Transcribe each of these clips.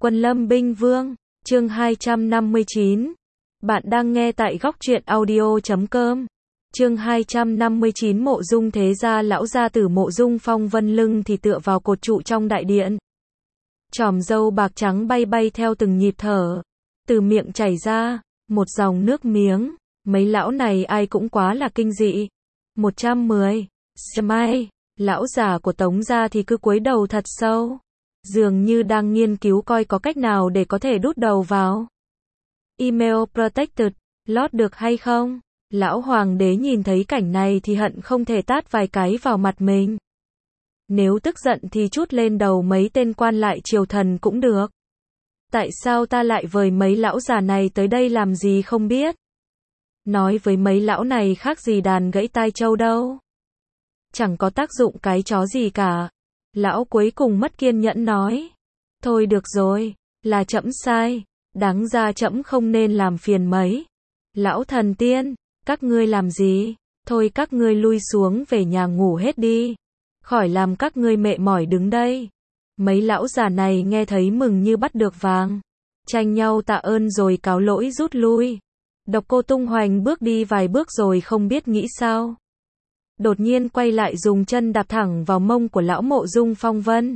Quân Lâm Binh Vương, chương 259. Bạn đang nghe tại góc truyện audio.com. Chương 259. Mộ Dung thế gia. Lão gia tử Mộ Dung Phong Vân lưng thì tựa vào cột trụ trong đại điện. Chòm râu bạc trắng bay bay theo từng nhịp thở. Từ miệng chảy ra một dòng nước miếng. Mấy lão này ai cũng quá là kinh dị. 110. Smile. Lão già của Tống gia thì cứ cúi đầu thật sâu, dường như đang nghiên cứu coi có cách nào để có thể đút đầu vào email protected lót được hay không. Lão hoàng đế nhìn thấy cảnh này thì hận không thể tát vài cái vào mặt mình. Nếu tức giận thì trút lên đầu mấy tên quan lại triều thần cũng được. Tại sao ta lại với mấy lão già này tới đây làm gì không biết. Nói với mấy lão này khác gì đàn gãy tai trâu đâu. Chẳng có tác dụng cái chó gì cả. Lão cuối cùng mất kiên nhẫn nói. Thôi được rồi, là trẫm sai. Đáng ra trẫm không nên làm phiền mấy. Lão thần tiên, các ngươi làm gì? Thôi các ngươi lui xuống về nhà ngủ hết đi. Khỏi làm các ngươi mệt mỏi đứng đây. Mấy lão già này nghe thấy mừng như bắt được vàng. Tranh nhau tạ ơn rồi cáo lỗi rút lui. Độc Cô tung hoành bước đi vài bước rồi không biết nghĩ sao. Đột nhiên quay lại dùng chân đạp thẳng vào mông của lão Mộ Dung Phong Vân.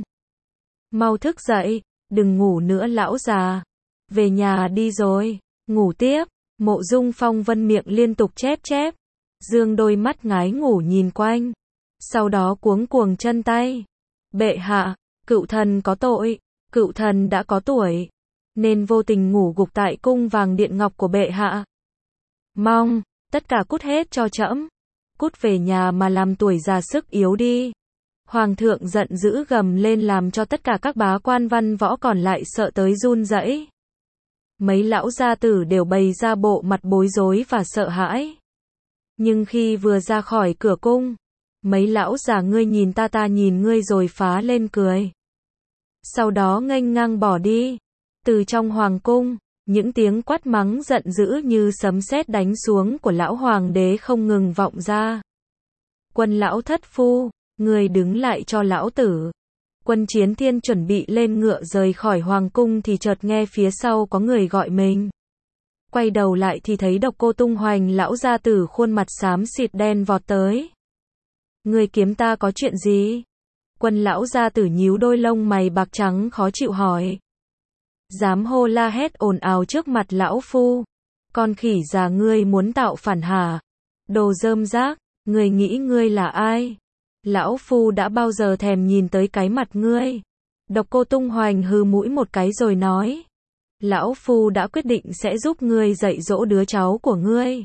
Mau thức dậy, đừng ngủ nữa lão già. Về nhà đi rồi, ngủ tiếp. Mộ Dung Phong Vân miệng liên tục chép chép. Dương đôi mắt ngái ngủ nhìn quanh. Sau đó cuống cuồng chân tay. Bệ hạ, cựu thần có tội. Cựu thần đã có tuổi, nên vô tình ngủ gục tại cung vàng điện ngọc của bệ hạ. Mong, tất cả cút hết cho trẫm. Cút về nhà mà làm tuổi già sức yếu đi. Hoàng thượng giận dữ gầm lên làm cho tất cả các bá quan văn võ còn lại sợ tới run rẩy. Mấy lão gia tử đều bày ra bộ mặt bối rối và sợ hãi. Nhưng khi vừa ra khỏi cửa cung, mấy lão già ngươi nhìn ta nhìn ngươi rồi phá lên cười. Sau đó nghênh ngang bỏ đi. Từ trong hoàng cung, những tiếng quát mắng giận dữ như sấm sét đánh xuống của lão hoàng đế không ngừng vọng ra. Quân lão thất phu, người đứng lại cho lão tử. Quân Chiến Thiên chuẩn bị lên ngựa rời khỏi hoàng cung thì chợt nghe phía sau có người gọi mình. Quay đầu lại thì thấy Độc Cô tung hoành lão gia tử khuôn mặt xám xịt đen vọt tới. Người kiếm ta có chuyện gì? Quân lão gia tử nhíu đôi lông mày bạc trắng khó chịu hỏi. Dám hô la hét ồn ào trước mặt lão phu. Con khỉ già ngươi muốn tạo phản hả? Đồ rơm rác, ngươi nghĩ ngươi là ai? Lão phu đã bao giờ thèm nhìn tới cái mặt ngươi. Độc Cô tung hoành hừ mũi một cái rồi nói. Lão phu đã quyết định sẽ giúp ngươi dạy dỗ đứa cháu của ngươi.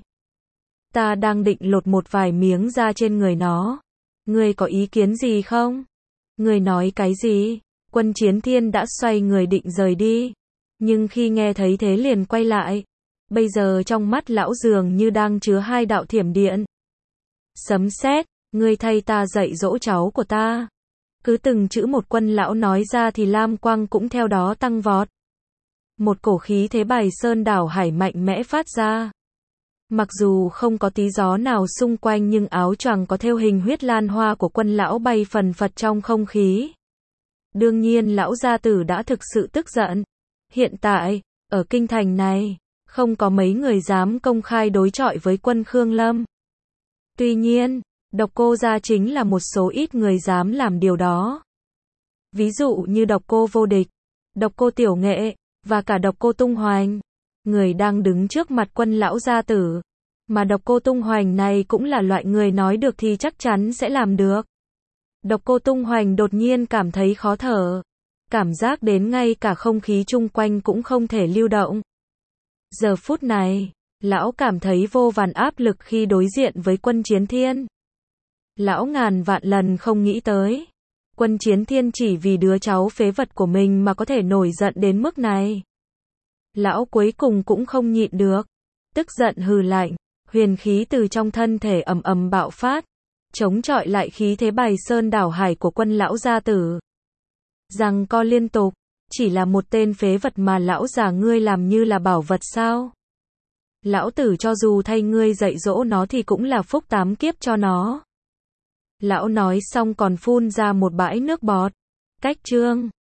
Ta đang định lột một vài miếng da trên người nó. Ngươi có ý kiến gì không? Ngươi nói cái gì? Quân Chiến Thiên đã xoay người định rời đi. Nhưng khi nghe thấy thế liền quay lại. Bây giờ trong mắt lão dường như đang chứa hai đạo thiểm điện. Sấm sét, ngươi thay ta dạy dỗ cháu của ta. Cứ từng chữ một quân lão nói ra thì lam quang cũng theo đó tăng vọt. Một cổ khí thế bài sơn đảo hải mạnh mẽ phát ra. Mặc dù không có tí gió nào xung quanh nhưng áo choàng có thêu hình huyết lan hoa của quân lão bay phần phật trong không khí. Đương nhiên lão gia tử đã thực sự tức giận. Hiện tại, ở kinh thành này, không có mấy người dám công khai đối chọi với quân Khương Lâm. Tuy nhiên, Độc Cô gia chính là một số ít người dám làm điều đó. Ví dụ như Độc Cô Vô Địch, Độc Cô Tiểu Nghệ, và cả Độc Cô tung hoành. Người đang đứng trước mặt quân lão gia tử. Mà Độc Cô tung hoành này cũng là loại người nói được thì chắc chắn sẽ làm được. Độc Cô tung hoành đột nhiên cảm thấy khó thở. Cảm giác đến ngay cả không khí chung quanh cũng không thể lưu động. Giờ phút này, lão cảm thấy vô vàn áp lực khi đối diện với Quân Chiến Thiên. Lão ngàn vạn lần không nghĩ tới. Quân Chiến Thiên chỉ vì đứa cháu phế vật của mình mà có thể nổi giận đến mức này. Lão cuối cùng cũng không nhịn được. Tức giận hừ lạnh, huyền khí từ trong thân thể ầm ầm bạo phát. Chống chọi lại khí thế bài sơn đảo hải của quân lão gia tử. Giằng co liên tục, chỉ là một tên phế vật mà lão già ngươi làm như là bảo vật sao? Lão tử cho dù thay ngươi dạy dỗ nó thì cũng là phúc tám kiếp cho nó. Lão nói xong còn phun ra một bãi nước bọt. Cách chương